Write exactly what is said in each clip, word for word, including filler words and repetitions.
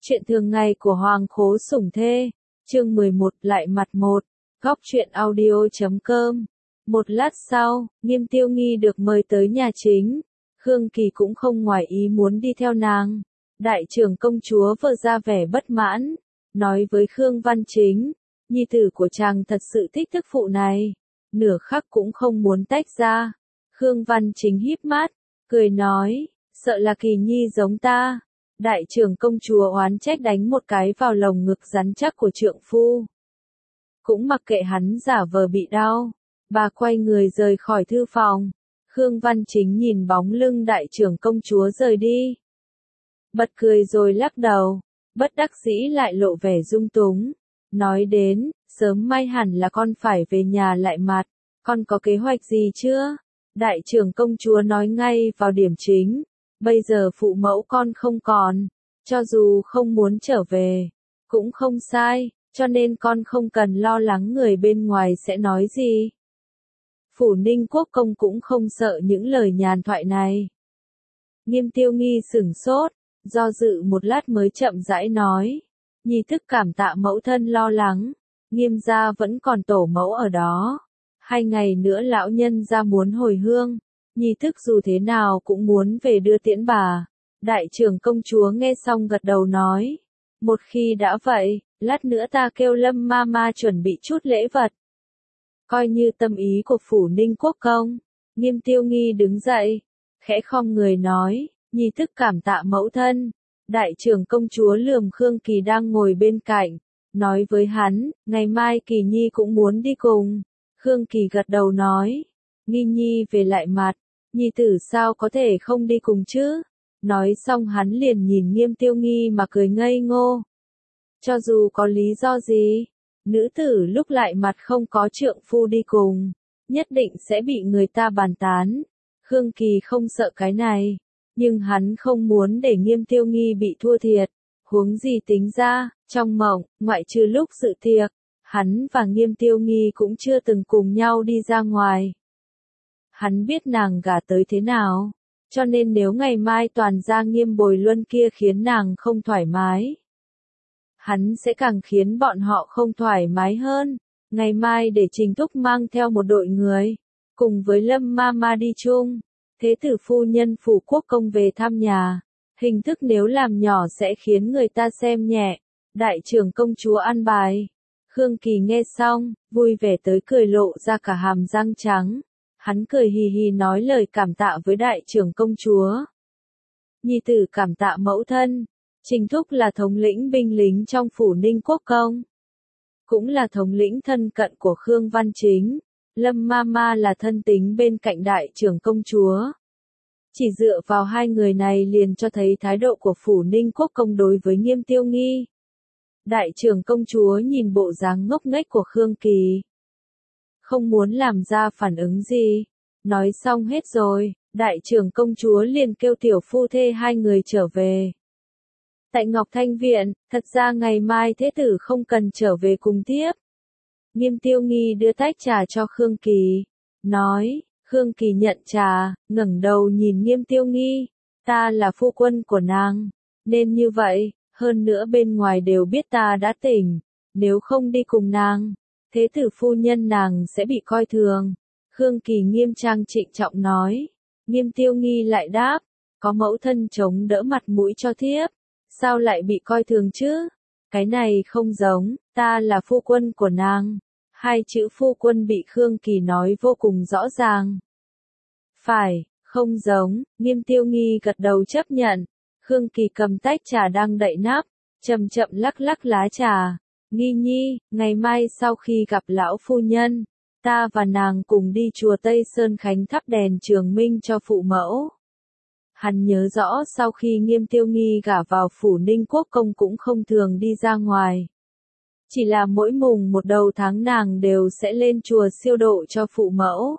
Chuyện thường ngày của Hoàng Khố Sủng Thê, chương mười một lại mặt một, góc truyện audio chấm com. Một lát sau, Nghiêm Tiêu Nghi được mời tới nhà chính. Khương Kỳ cũng không ngoài ý muốn đi theo nàng. Đại trưởng công chúa vợ ra vẻ bất mãn, nói với Khương Văn Chính, nhi tử của chàng thật sự thích thức phụ này, nửa khắc cũng không muốn tách ra. Khương Văn Chính híp mắt, cười nói, sợ là Kỳ nhi giống ta. Đại trưởng công chúa oán trách đánh một cái vào lồng ngực rắn chắc của trượng phu. Cũng mặc kệ hắn giả vờ bị đau, bà quay người rời khỏi thư phòng. Khương Văn Chính nhìn bóng lưng đại trưởng công chúa rời đi. Bật cười rồi lắc đầu, bất đắc dĩ lại lộ vẻ dung túng. Nói đến, sớm mai hẳn là con phải về nhà lại mặt, con có kế hoạch gì chưa? Đại trưởng công chúa nói ngay vào điểm chính. Bây giờ phụ mẫu con không còn, cho dù không muốn trở về, cũng không sai, cho nên con không cần lo lắng người bên ngoài sẽ nói gì. Phủ Ninh Quốc công cũng không sợ những lời nhàn thoại này. Nghiêm Tiêu Nghi sửng sốt, do dự một lát mới chậm rãi nói, nhi thức cảm tạ mẫu thân lo lắng, Nghiêm gia vẫn còn tổ mẫu ở đó. Hai ngày nữa lão nhân gia muốn hồi hương. Nhi thức dù thế nào cũng muốn về đưa tiễn bà. Đại trưởng công chúa nghe xong gật đầu nói. Một khi đã vậy, lát nữa ta kêu Lâm ma ma chuẩn bị chút lễ vật. Coi như tâm ý của phủ Ninh Quốc công. Nghiêm Tiêu Nghi đứng dậy, khẽ khom người nói, nhi thức cảm tạ mẫu thân. Đại trưởng công chúa lườm Khương Kỳ đang ngồi bên cạnh, nói với hắn, ngày mai Kỳ nhi cũng muốn đi cùng. Khương Kỳ gật đầu nói, Nghi nhi về lại mặt. Nhi tử sao có thể không đi cùng chứ? Nói xong hắn liền nhìn Nghiêm Tiêu Nghi mà cười ngây ngô. Cho dù có lý do gì, nữ tử lúc lại mặt không có trượng phu đi cùng, nhất định sẽ bị người ta bàn tán. Khương Kỳ không sợ cái này, nhưng hắn không muốn để Nghiêm Tiêu Nghi bị thua thiệt. Huống gì tính ra, trong mộng, ngoại trừ lúc dự tiệc, hắn và Nghiêm Tiêu Nghi cũng chưa từng cùng nhau đi ra ngoài. Hắn biết nàng gả tới thế nào, cho nên nếu ngày mai toàn gia Nghiêm Bồi Luân kia khiến nàng không thoải mái, hắn sẽ càng khiến bọn họ không thoải mái hơn. Ngày mai để Trình Thúc mang theo một đội người, cùng với Lâm ma ma đi chung. Thế tử phu nhân phủ quốc công về thăm nhà, hình thức nếu làm nhỏ sẽ khiến người ta xem nhẹ. Đại trưởng công chúa an bài. Khương Kỳ nghe xong, vui vẻ tới cười lộ ra cả hàm răng trắng. Hắn cười hì hì nói lời cảm tạ với đại trưởng công chúa. Nhi tử cảm tạ mẫu thân. Trình Thúc là thống lĩnh binh lính trong phủ Ninh Quốc công, cũng là thống lĩnh thân cận của Khương Văn Chính. Lâm ma ma là thân tín bên cạnh đại trưởng công chúa. Chỉ dựa vào hai người này liền cho thấy thái độ của phủ Ninh Quốc công đối với Nghiêm Tiêu Nghi. Đại trưởng công chúa nhìn bộ dáng ngốc nghếch của Khương Kỳ, không muốn làm ra phản ứng gì. Nói xong hết rồi, đại trưởng công chúa liền kêu tiểu phu thê hai người trở về. Tại Ngọc Thanh Viện, thật ra ngày mai thế tử không cần trở về cùng tiếp. Nghiêm Tiêu Nghi đưa tách trà cho Khương Kỳ, nói, Khương Kỳ nhận trà, ngẩng đầu nhìn Nghiêm Tiêu Nghi, ta là phu quân của nàng, nên như vậy, hơn nữa bên ngoài đều biết ta đã tỉnh, nếu không đi cùng nàng, thế tử phu nhân nàng sẽ bị coi thường. Khương Kỳ nghiêm trang trịnh trọng nói. Nghiêm Tiêu Nghi lại đáp, có mẫu thân chống đỡ mặt mũi cho thiếp, sao lại bị coi thường chứ? Cái này không giống, ta là phu quân của nàng. Hai chữ phu quân bị Khương Kỳ nói vô cùng rõ ràng. Phải, không giống. Nghiêm Tiêu Nghi gật đầu chấp nhận. Khương Kỳ cầm tách trà đang đậy nắp, chậm chậm lắc lắc lá trà. Nghi nhi, ngày mai sau khi gặp lão phu nhân, ta và nàng cùng đi chùa Tây Sơn Khánh thắp đèn trường minh cho phụ mẫu. Hắn nhớ rõ sau khi Nghiêm Tiêu Nghi gả vào phủ Ninh Quốc công cũng không thường đi ra ngoài. Chỉ là mỗi mùng một đầu tháng nàng đều sẽ lên chùa siêu độ cho phụ mẫu.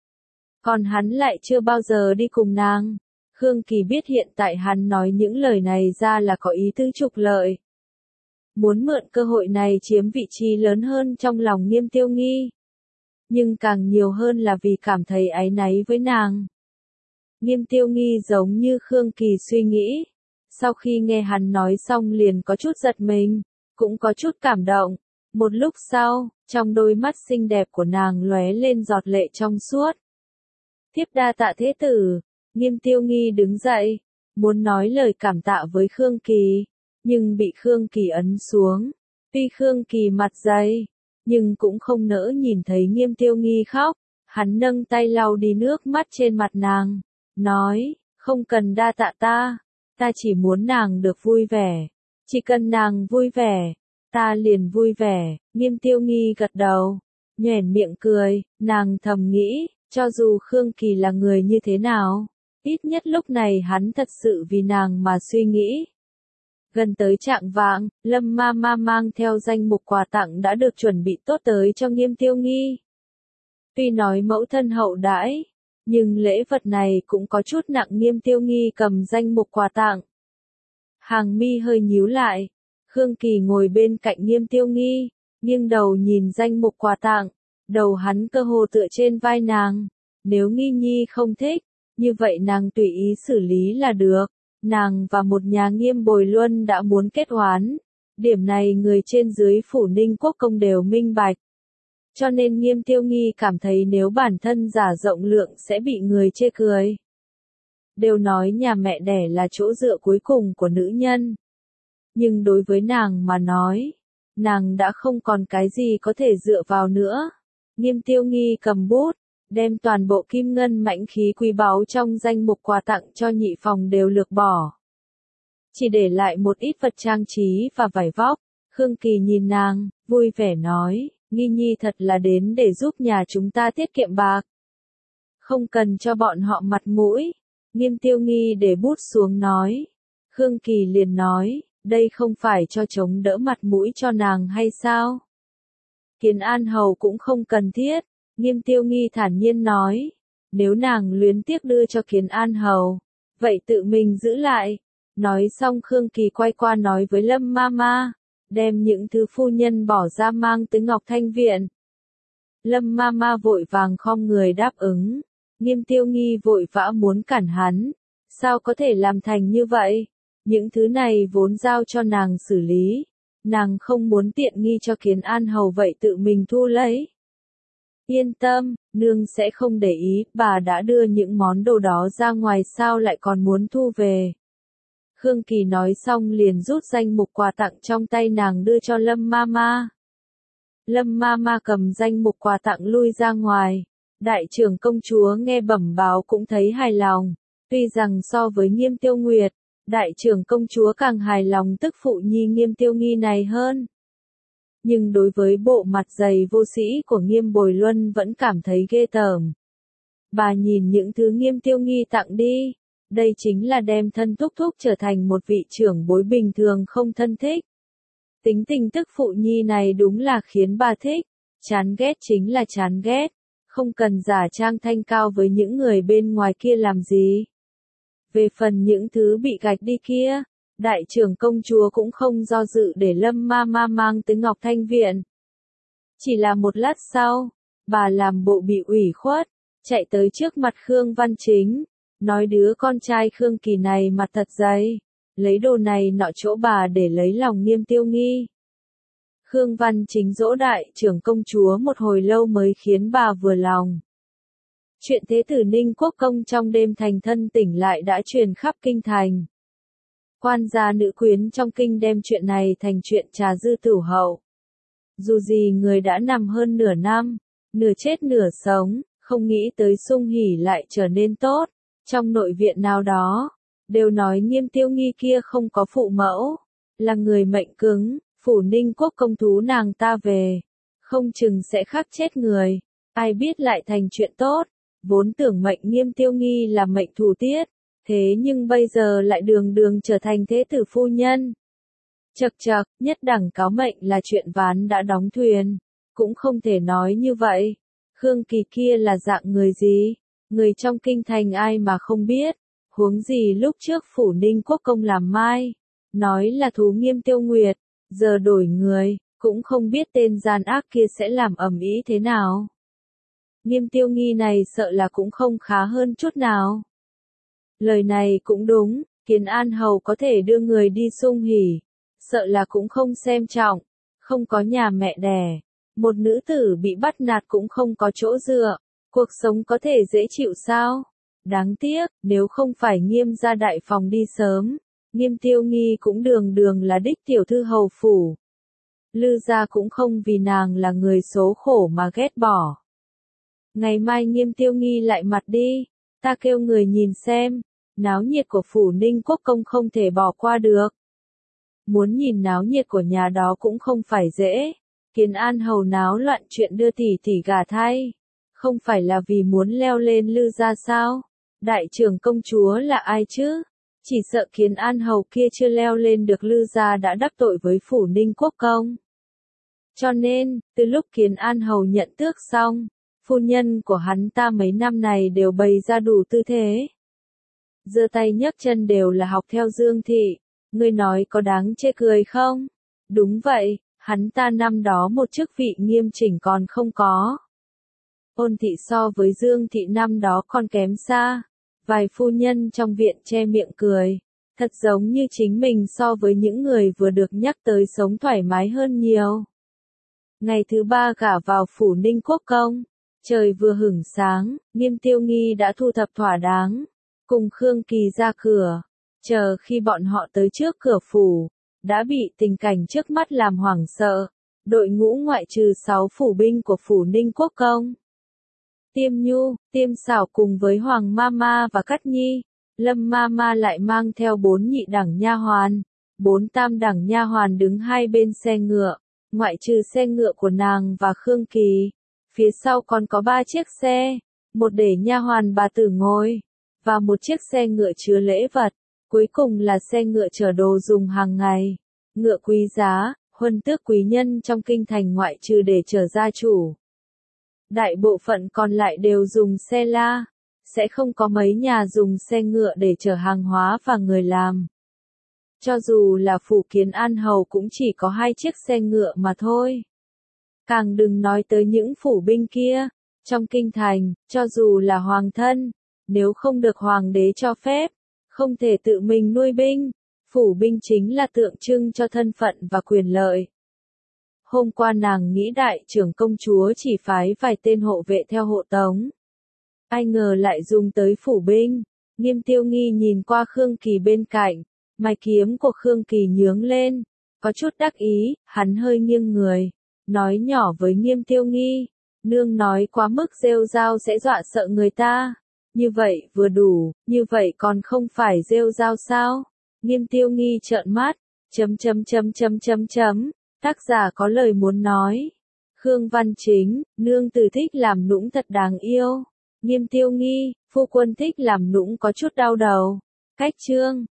Còn hắn lại chưa bao giờ đi cùng nàng. Khương Kỳ biết hiện tại hắn nói những lời này ra là có ý tứ trục lợi. Muốn mượn cơ hội này chiếm vị trí lớn hơn trong lòng Nghiêm Tiêu Nghi. Nhưng càng nhiều hơn là vì cảm thấy áy náy với nàng. Nghiêm Tiêu Nghi giống như Khương Kỳ suy nghĩ. Sau khi nghe hắn nói xong liền có chút giật mình, cũng có chút cảm động. Một lúc sau, trong đôi mắt xinh đẹp của nàng lóe lên giọt lệ trong suốt. Thiếp đa tạ thế tử. Nghiêm Tiêu Nghi đứng dậy, muốn nói lời cảm tạ với Khương Kỳ, nhưng bị Khương Kỳ ấn xuống. Tuy Khương Kỳ mặt dày, nhưng cũng không nỡ nhìn thấy Nghiêm Tiêu Nghi khóc. Hắn nâng tay lau đi nước mắt trên mặt nàng, nói, không cần đa tạ ta, ta chỉ muốn nàng được vui vẻ. Chỉ cần nàng vui vẻ, ta liền vui vẻ. Nghiêm Tiêu Nghi gật đầu, nhoẻn miệng cười, nàng thầm nghĩ, cho dù Khương Kỳ là người như thế nào, ít nhất lúc này hắn thật sự vì nàng mà suy nghĩ. Gần tới trạng vạng, Lâm ma ma mang theo danh mục quà tặng đã được chuẩn bị tốt tới cho Nghiêm Tiêu Nghi. Tuy nói mẫu thân hậu đãi, nhưng lễ vật này cũng có chút nặng. Nghiêm Tiêu Nghi cầm danh mục quà tặng. Hàng mi hơi nhíu lại, Khương Kỳ ngồi bên cạnh Nghiêm Tiêu Nghi, nghiêng đầu nhìn danh mục quà tặng, đầu hắn cơ hồ tựa trên vai nàng. Nếu Nghi Nhi không thích, như vậy nàng tùy ý xử lý là được. Nàng và một nhà Nghiêm Bồi Luân đã muốn kết hoán. Điểm này người trên dưới phủ Ninh Quốc công đều minh bạch. Cho nên Nghiêm Tiêu Nghi cảm thấy nếu bản thân giả rộng lượng sẽ bị người chê cười. Đều nói nhà mẹ đẻ là chỗ dựa cuối cùng của nữ nhân. Nhưng đối với nàng mà nói, nàng đã không còn cái gì có thể dựa vào nữa. Nghiêm Tiêu Nghi cầm bút, đem toàn bộ kim ngân mãnh khí quý báu trong danh mục quà tặng cho nhị phòng đều lược bỏ. Chỉ để lại một ít vật trang trí và vải vóc. Khương Kỳ nhìn nàng, vui vẻ nói, Nghi Nhi thật là đến để giúp nhà chúng ta tiết kiệm bạc. Không cần cho bọn họ mặt mũi. Nghiêm Tiêu Nghi để bút xuống nói. Khương Kỳ liền nói, đây không phải cho chống đỡ mặt mũi cho nàng hay sao? Kiến An Hầu cũng không cần thiết. Nghiêm Tiêu Nghi thản nhiên nói, nếu nàng luyến tiếc đưa cho Kiến An Hầu, vậy tự mình giữ lại. Nói xong Khương Kỳ quay qua nói với Lâm ma ma, đem những thứ phu nhân bỏ ra mang tới Ngọc Thanh Viện. Lâm ma ma vội vàng khom người đáp ứng. Nghiêm Tiêu Nghi vội vã muốn cản hắn, sao có thể làm thành như vậy? Những thứ này vốn giao cho nàng xử lý, nàng không muốn tiện nghi cho Kiến An Hầu vậy tự mình thu lấy. Yên tâm, nương sẽ không để ý, bà đã đưa những món đồ đó ra ngoài sao lại còn muốn thu về. Khương Kỳ nói xong liền rút danh mục quà tặng trong tay nàng đưa cho Lâm ma ma. Lâm ma ma cầm danh mục quà tặng lui ra ngoài. Đại trưởng công chúa nghe bẩm báo cũng thấy hài lòng. Tuy rằng so với Nghiêm Tiêu Nguyệt, đại trưởng công chúa càng hài lòng tức phụ nhi Nghiêm Tiêu Nghi này hơn. Nhưng đối với bộ mặt dày vô sĩ của Nghiêm Bồi Luân vẫn cảm thấy ghê tởm. Bà nhìn những thứ Nghiêm Tiêu Nghi tặng đi. Đây chính là đem thân thúc thúc trở thành một vị trưởng bối bình thường không thân thích. Tính tình tức phụ nhi này đúng là khiến bà thích. Chán ghét chính là chán ghét. Không cần giả trang thanh cao với những người bên ngoài kia làm gì. Về phần những thứ bị gạch đi kia, đại trưởng công chúa cũng không do dự để Lâm ma ma mang tới Ngọc Thanh Viện. Chỉ là một lát sau, bà làm bộ bị ủy khuất, chạy tới trước mặt Khương Văn Chính, nói đứa con trai Khương Kỳ này mặt thật dày, lấy đồ này nọ chỗ bà để lấy lòng Nghiêm Tiêu Nghi. Khương Văn Chính dỗ đại trưởng công chúa một hồi lâu mới khiến bà vừa lòng. Chuyện thế tử Ninh Quốc công trong đêm thành thân tỉnh lại đã truyền khắp kinh thành. Quan gia nữ quyến trong kinh đem chuyện này thành chuyện trà dư tửu hậu. Dù gì người đã nằm hơn nửa năm, nửa chết nửa sống, không nghĩ tới Sung Hỉ lại trở nên tốt. Trong nội viện nào đó, đều nói Nghiêm Tiêu Nghi kia không có phụ mẫu, là người mệnh cứng, phủ Ninh Quốc công thú nàng ta về, không chừng sẽ khắc chết người, ai biết lại thành chuyện tốt, vốn tưởng mệnh Nghiêm Tiêu Nghi là mệnh thủ tiết, thế nhưng bây giờ lại đường đường trở thành thế tử phu nhân. Chậc chậc, nhất đẳng cáo mệnh là chuyện ván đã đóng thuyền, cũng không thể nói như vậy. Khương Kỳ kia là dạng người gì? Người trong kinh thành ai mà không biết, huống gì lúc trước phủ Ninh Quốc công làm mai, nói là thú Nghiêm Tiêu Nguyệt, giờ đổi người, cũng không biết tên gian ác kia sẽ làm ầm ĩ thế nào. Nghiêm Tiêu Nghi này sợ là cũng không khá hơn chút nào. Lời này cũng đúng, Kiến An Hầu có thể đưa người đi sung hỉ, sợ là cũng không xem trọng, không có nhà mẹ đẻ, một nữ tử bị bắt nạt cũng không có chỗ dựa, cuộc sống có thể dễ chịu sao? Đáng tiếc, nếu không phải Nghiêm gia đại phòng đi sớm, Nghiêm Tiêu Nghi cũng đường đường là đích tiểu thư hầu phủ. Lư gia cũng không vì nàng là người số khổ mà ghét bỏ. Ngày mai Nghiêm Tiêu Nghi lại mặt đi, ta kêu người nhìn xem, náo nhiệt của phủ Ninh Quốc công không thể bỏ qua được. Muốn nhìn náo nhiệt của nhà đó cũng không phải dễ, Kiến An Hầu náo loạn chuyện đưa tỷ tỷ gả thay, không phải là vì muốn leo lên Lư gia sao? Đại trưởng công chúa là ai chứ? Chỉ sợ Kiến An Hầu kia chưa leo lên được Lư gia đã đắc tội với phủ Ninh Quốc công. Cho nên, từ lúc Kiến An Hầu nhận tước xong, phu nhân của hắn ta mấy năm này đều bày ra đủ tư thế. Giơ tay nhấc chân đều là học theo Dương Thị, ngươi nói có đáng chê cười không? Đúng vậy, hắn ta năm đó một chức vị nghiêm chỉnh còn không có. Ôn Thị so với Dương Thị năm đó còn kém xa, vài phu nhân trong viện che miệng cười, thật giống như chính mình so với những người vừa được nhắc tới sống thoải mái hơn nhiều. Ngày thứ ba gả vào phủ Ninh Quốc công, trời vừa hửng sáng, Nghiêm Tiêu Nghi đã thu thập thỏa đáng, cùng Khương Kỳ ra cửa, chờ khi bọn họ tới trước cửa phủ, đã bị tình cảnh trước mắt làm hoảng sợ, đội ngũ ngoại trừ sáu phủ binh của phủ Ninh Quốc công. Tiêm Nhu, Tiêm Xảo cùng với Hoàng Mama và Cát Nhi, Lâm Mama lại mang theo bốn nhị đẳng nha hoàn, bốn tam đẳng nha hoàn đứng hai bên xe ngựa, ngoại trừ xe ngựa của nàng và Khương Kỳ, phía sau còn có ba chiếc xe, một để nha hoàn bà tử ngồi, và một chiếc xe ngựa chứa lễ vật, cuối cùng là xe ngựa chở đồ dùng hàng ngày, ngựa quý giá, huân tước quý nhân trong kinh thành ngoại trừ để chở gia chủ. Đại bộ phận còn lại đều dùng xe la, sẽ không có mấy nhà dùng xe ngựa để chở hàng hóa và người làm. Cho dù là phủ Kiến An Hầu cũng chỉ có hai chiếc xe ngựa mà thôi. Càng đừng nói tới những phủ binh kia, trong kinh thành, cho dù là hoàng thân, nếu không được hoàng đế cho phép, không thể tự mình nuôi binh, phủ binh chính là tượng trưng cho thân phận và quyền lợi. Hôm qua nàng nghĩ đại trưởng công chúa chỉ phái vài tên hộ vệ theo hộ tống. Ai ngờ lại dùng tới phủ binh. Nghiêm Tiêu Nghi nhìn qua Khương Kỳ bên cạnh, mày kiếm của Khương Kỳ nhướng lên, có chút đắc ý, hắn hơi nghiêng người, nói nhỏ với Nghiêm Tiêu Nghi, nương nói quá mức rêu rao sẽ dọa sợ người ta. Như vậy vừa đủ, như vậy còn không phải rêu rao sao? Nghiêm Tiêu Nghi trợn mắt, chấm chấm chấm chấm chấm chấm. Tác giả có lời muốn nói. Khương Văn Chính, nương tử thích làm nũng thật đáng yêu. Nghiêm Tiêu Nghi, phu quân thích làm nũng có chút đau đầu. Cách chương